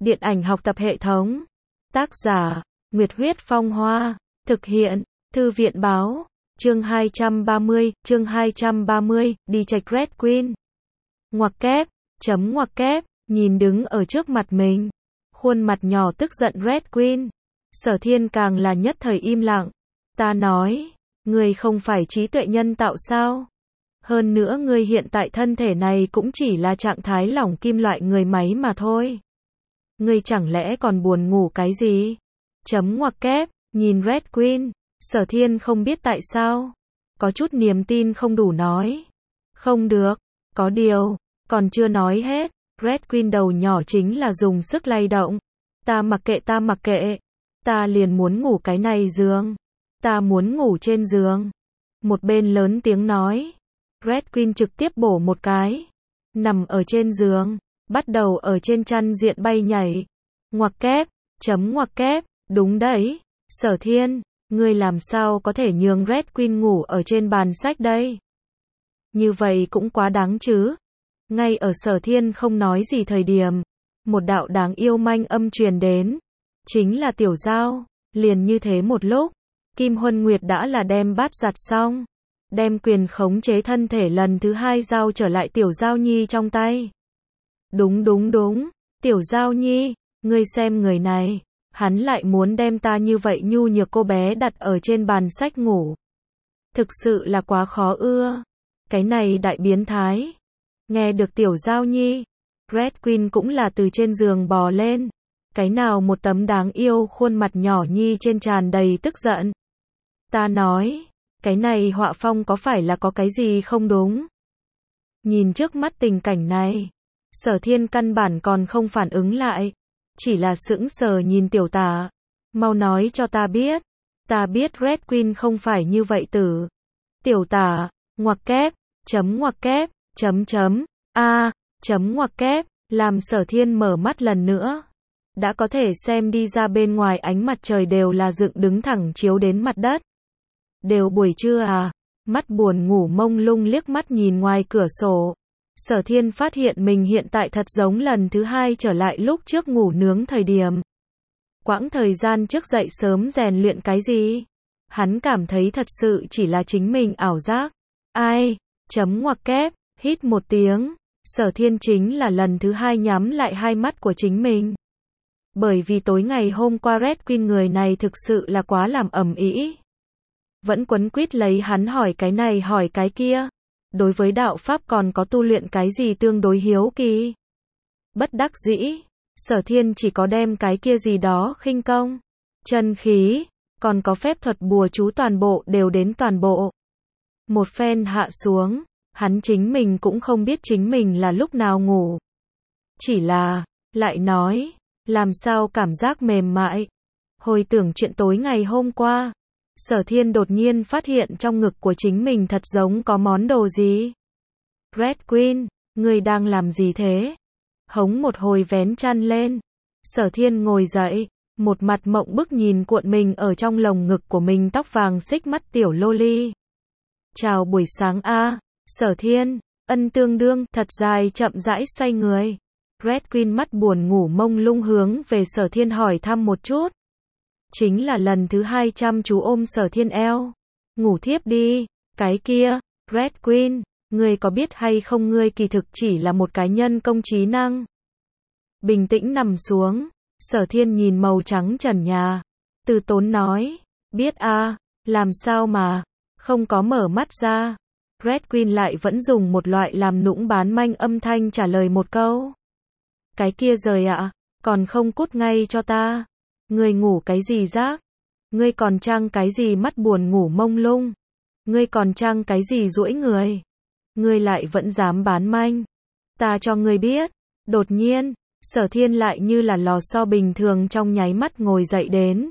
Điện ảnh học tập hệ thống. Tác giả, Nguyệt Huyết Phong Hoa. Thực hiện, Thư viện Báo. Chương 230, đi trạch Red Queen. Ngoặc kép, nhìn đứng ở trước mặt mình. Khuôn mặt nhỏ tức giận Red Queen. Sở Thiên càng là nhất thời im lặng. Ta nói, ngươi không phải trí tuệ nhân tạo sao? Hơn nữa ngươi hiện tại thân thể này cũng chỉ là trạng thái lỏng kim loại người máy mà thôi. Ngươi chẳng lẽ còn buồn ngủ cái gì? Ngoặc kép, nhìn Red Queen, Sở Thiên không biết tại sao. Có chút niềm tin không đủ nói. Không được, có điều, còn chưa nói hết, Red Queen đầu nhỏ chính là dùng sức lay động. Ta mặc kệ, ta liền muốn ngủ cái này giường. Ta muốn ngủ trên giường. Một bên lớn tiếng nói. Red Queen trực tiếp bổ một cái. Nằm ở trên giường, bắt đầu ở trên chăn diện bay nhảy. Ngoặc kép, đúng đấy, Sở Thiên, ngươi làm sao có thể nhường Red Queen ngủ ở trên bàn sách đây? Như vậy cũng quá đáng chứ. Ngay ở Sở Thiên không nói gì thời điểm, một đạo đáng yêu manh âm truyền đến. Chính là Tiểu Giao. Liền như thế một lúc, Kim Huân Nguyệt đã là đem bát giặt xong. Đem quyền khống chế thân thể lần thứ hai giao trở lại Tiểu Giao Nhi trong tay. Đúng, Tiểu Giao Nhi, ngươi xem người này, hắn lại muốn đem ta như vậy nhu nhược cô bé đặt ở trên bàn sách ngủ. Thực sự là quá khó ưa. Cái này đại biến thái. Nghe được Tiểu Giao Nhi, Red Queen cũng là từ trên giường bò lên. Cái nào một tấm đáng yêu khuôn mặt nhỏ nhi trên tràn đầy tức giận. Ta nói, cái này họa phong có phải là có cái gì không đúng? Nhìn trước mắt tình cảnh này, Sở Thiên căn bản còn không phản ứng lại. Chỉ là sững sờ nhìn Tiểu Tả. Mau nói cho ta biết. Ta biết Red Queen không phải như vậy tử. Tiểu Tả, ngoặc kép, ngoặc kép, làm Sở Thiên mở mắt lần nữa. Đã có thể xem đi ra bên ngoài ánh mặt trời đều là dựng đứng thẳng chiếu đến mặt đất. Đều buổi trưa à? Mắt buồn ngủ mông lung liếc mắt nhìn ngoài cửa sổ. Sở Thiên phát hiện mình hiện tại thật giống lần thứ hai trở lại lúc trước ngủ nướng thời điểm. Quãng thời gian trước dậy sớm rèn luyện cái gì? Hắn cảm thấy thật sự chỉ là chính mình ảo giác. Ai? Ngoặc kép, hít một tiếng. Sở Thiên chính là lần thứ hai nhắm lại hai mắt của chính mình. Bởi vì tối ngày hôm qua Red Queen người này thực sự là quá làm ầm ĩ. Vẫn quấn quýt lấy hắn hỏi cái này hỏi cái kia. Đối với đạo Pháp còn có tu luyện cái gì tương đối hiếu kỳ. Bất đắc dĩ, Sở Thiên chỉ có đem cái kia gì đó khinh công, chân khí, còn có phép thuật bùa chú toàn bộ đều đến toàn bộ. Một phen hạ xuống, hắn chính mình cũng không biết chính mình là lúc nào ngủ. Chỉ là, lại nói, làm sao cảm giác mềm mại. Hồi tưởng chuyện tối ngày hôm qua, Sở Thiên đột nhiên phát hiện trong ngực của chính mình thật giống có món đồ gì. Red Queen, ngươi đang làm gì thế? Hống một hồi vén chăn lên. Sở Thiên ngồi dậy, một mặt mộng bức nhìn cuộn mình ở trong lồng ngực của mình tóc vàng xích mắt tiểu loli. Chào buổi sáng a, Sở Thiên, ân tương đương, thật dài chậm rãi xoay người. Red Queen mắt buồn ngủ mông lung hướng về Sở Thiên hỏi thăm một chút. Chính là lần thứ hai chăm chú ôm Sở Thiên eo. Ngủ thiếp đi, cái kia, Red Queen, ngươi có biết hay không ngươi kỳ thực chỉ là một cái nhân công trí năng. Bình tĩnh nằm xuống, Sở Thiên nhìn màu trắng trần nhà. Từ tốn nói, biết a, làm sao mà, không có mở mắt ra. Red Queen lại vẫn dùng một loại làm nũng bán manh âm thanh trả lời một câu. Cái kia rời ạ, còn không cút ngay cho ta. Ngươi ngủ cái gì rác? Ngươi còn trang cái gì mắt buồn ngủ mông lung? Ngươi còn trang cái gì duỗi người? Ngươi lại vẫn dám bán manh? Ta cho ngươi biết. Đột nhiên, Sở Thiên lại như là lò xo bình thường trong nháy mắt ngồi dậy đến.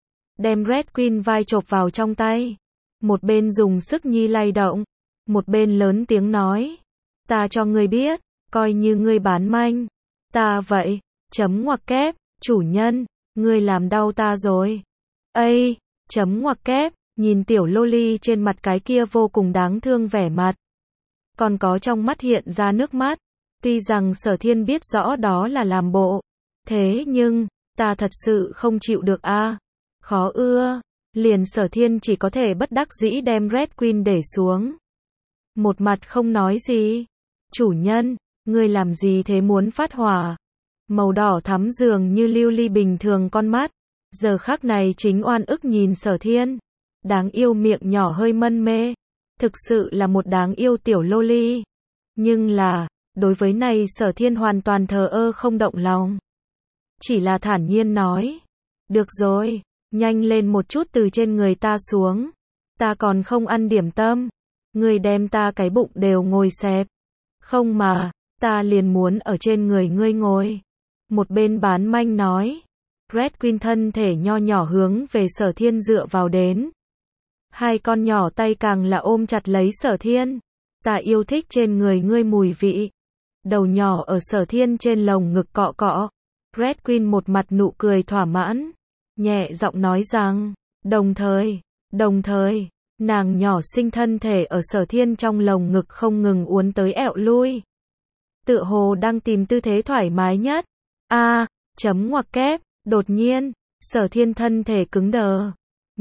Đem Red Queen vai chộp vào trong tay. Một bên dùng sức nhi lay động. Một bên lớn tiếng nói. Ta cho ngươi biết, coi như ngươi bán manh. Ta vậy, ngoặc kép, chủ nhân, ngươi làm đau ta rồi. Ây, ngoặc kép, nhìn tiểu loli trên mặt cái kia vô cùng đáng thương vẻ mặt. Còn có trong mắt hiện ra nước mắt. Tuy rằng Sở Thiên biết rõ đó là làm bộ, Thế nhưng, ta thật sự không chịu được a. Khó ưa. Liền Sở Thiên chỉ có thể bất đắc dĩ đem Red Queen để xuống. Một mặt không nói gì. Chủ nhân, ngươi làm gì thế, muốn phát hỏa? Màu đỏ thắm dường như lưu ly bình thường con mắt. Giờ khắc này chính oan ức nhìn Sở Thiên. Đáng yêu miệng nhỏ hơi mân mê. Thực sự là một đáng yêu tiểu loli. Nhưng là, đối với này Sở Thiên hoàn toàn thờ ơ không động lòng. Chỉ là thản nhiên nói. Được rồi, nhanh lên một chút từ trên người ta xuống. Ta còn không ăn điểm tâm. Ngươi đem ta cái bụng đều ngồi xẹp. Không mà, ta liền muốn ở trên người ngươi ngồi. Một bên bán manh nói. Red Queen thân thể nho nhỏ hướng về Sở Thiên dựa vào đến. Hai con nhỏ tay càng là ôm chặt lấy Sở Thiên. Ta yêu thích trên người ngươi mùi vị. Đầu nhỏ ở Sở Thiên trên lồng ngực cọ cọ. Red Queen một mặt nụ cười thỏa mãn. Nhẹ giọng nói rằng, đồng thời, nàng nhỏ xinh thân thể ở Sở Thiên trong lồng ngực không ngừng uốn tới ẹo lui. Tựa hồ đang tìm tư thế thoải mái nhất. Chấm ngoặc kép, đột nhiên, Sở Thiên thân thể cứng đờ.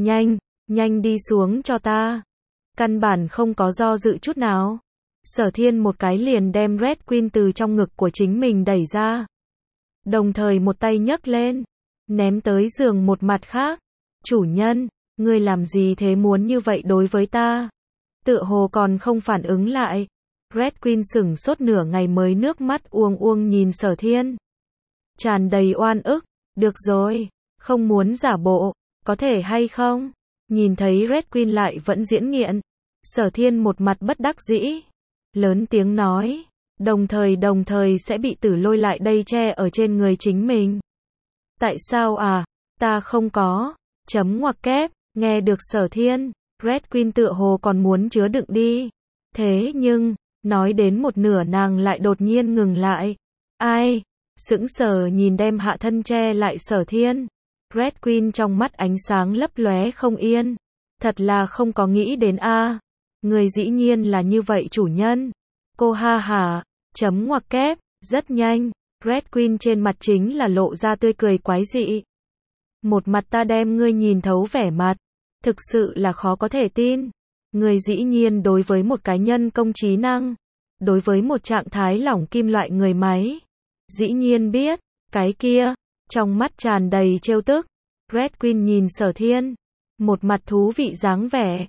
Nhanh đi xuống cho ta. Căn bản không có do dự chút nào. Sở Thiên một cái liền đem Red Queen từ trong ngực của chính mình đẩy ra. Đồng thời một tay nhấc lên, ném tới giường một mặt khác. Chủ nhân, ngươi làm gì thế, muốn như vậy đối với ta? Tựa hồ còn không phản ứng lại. Red Queen sững sốt nửa ngày mới nước mắt uông nhìn Sở Thiên. Tràn đầy oan ức. Được rồi, không muốn giả bộ, có thể hay không? Nhìn thấy Red Queen lại vẫn diễn nghiện. Sở Thiên một mặt bất đắc dĩ. Lớn tiếng nói. Đồng thời sẽ bị tử lôi lại đây che ở trên người chính mình. Tại sao à? Ta không có. Chấm ngoặc kép. Nghe được Sở Thiên, Red Queen tựa hồ còn muốn chứa đựng đi. Thế nhưng, nói đến một nửa nàng lại đột nhiên ngừng lại. Ai? Sững sờ nhìn đem hạ thân che lại Sở Thiên. Red Queen trong mắt ánh sáng lấp lóe không yên. Thật là không có nghĩ đến a. Người dĩ nhiên là như vậy chủ nhân. Cô ha hả. Chấm ngoặc kép. Rất nhanh, Red Queen trên mặt chính là lộ ra tươi cười quái dị. Một mặt ta đem ngươi nhìn thấu vẻ mặt. Thực sự là khó có thể tin. Ngươi dĩ nhiên đối với một cái nhân công trí năng. Đối với một trạng thái lỏng kim loại người máy. Dĩ nhiên biết. Cái kia. Trong mắt tràn đầy trêu tức. Red Queen nhìn Sở Thiên. Một mặt thú vị dáng vẻ.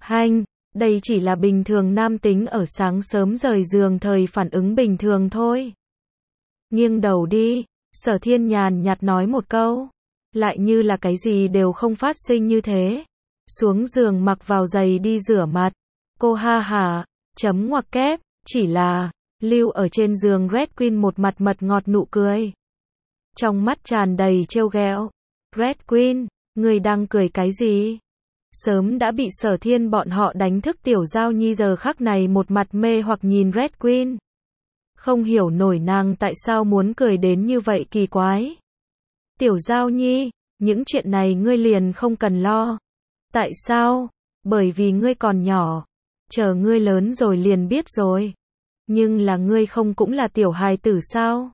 Đây chỉ là bình thường nam tính ở sáng sớm rời giường thời phản ứng bình thường thôi. Nghiêng đầu đi. Sở Thiên nhàn nhạt nói một câu. Lại như là cái gì đều không phát sinh như thế. Xuống giường mặc vào giày đi rửa mặt. Cô ha hả. Chấm ngoặc kép. Chỉ là, lưu ở trên giường Red Queen một mặt mật ngọt nụ cười. Trong mắt tràn đầy trêu ghẹo. Red Queen, người đang cười cái gì? Sớm đã bị Sở Thiên bọn họ đánh thức tiểu giao nhi giờ khắc này một mặt mê hoặc nhìn Red Queen. Không hiểu nổi nàng tại sao muốn cười đến như vậy kỳ quái. Tiểu giao nhi, những chuyện này ngươi liền không cần lo. Tại sao? Bởi vì ngươi còn nhỏ. Chờ ngươi lớn rồi liền biết rồi. Nhưng là ngươi không cũng là tiểu hài tử sao?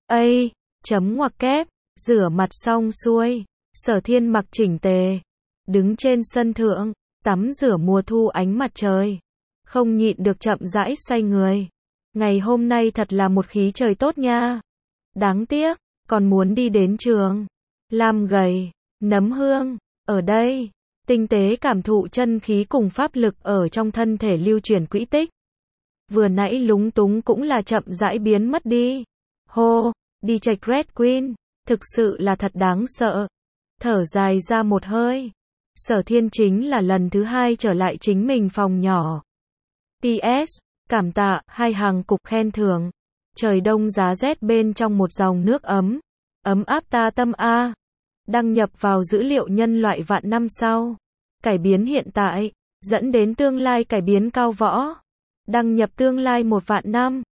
Chấm ngoặc kép. Rửa mặt xong xuôi. Sở Thiên mặc chỉnh tề. Đứng trên sân thượng. Tắm rửa mùa thu ánh mặt trời. Không nhịn được chậm rãi xoay người. Ngày hôm nay thật là một khí trời tốt nha. Đáng tiếc, còn muốn đi đến trường. Lam gầy, nấm hương, ở đây, tinh tế cảm thụ chân khí cùng pháp lực ở trong thân thể lưu chuyển quỹ tích. Vừa nãy lúng túng cũng là chậm rãi biến mất đi. Hô, đi chạch Red Queen, thực sự là thật đáng sợ. Thở dài ra một hơi. Sở Thiên chính là lần thứ 2 trở lại chính mình phòng nhỏ. PS, cảm tạ, 2 hàng cục khen thưởng. Trời đông giá rét bên trong một dòng nước ấm. Ấm áp ta tâm a. Đăng nhập vào dữ liệu nhân loại vạn năm sau. Cải biến hiện tại, dẫn đến tương lai cải biến cao võ. Đăng nhập tương lai 1 vạn năm.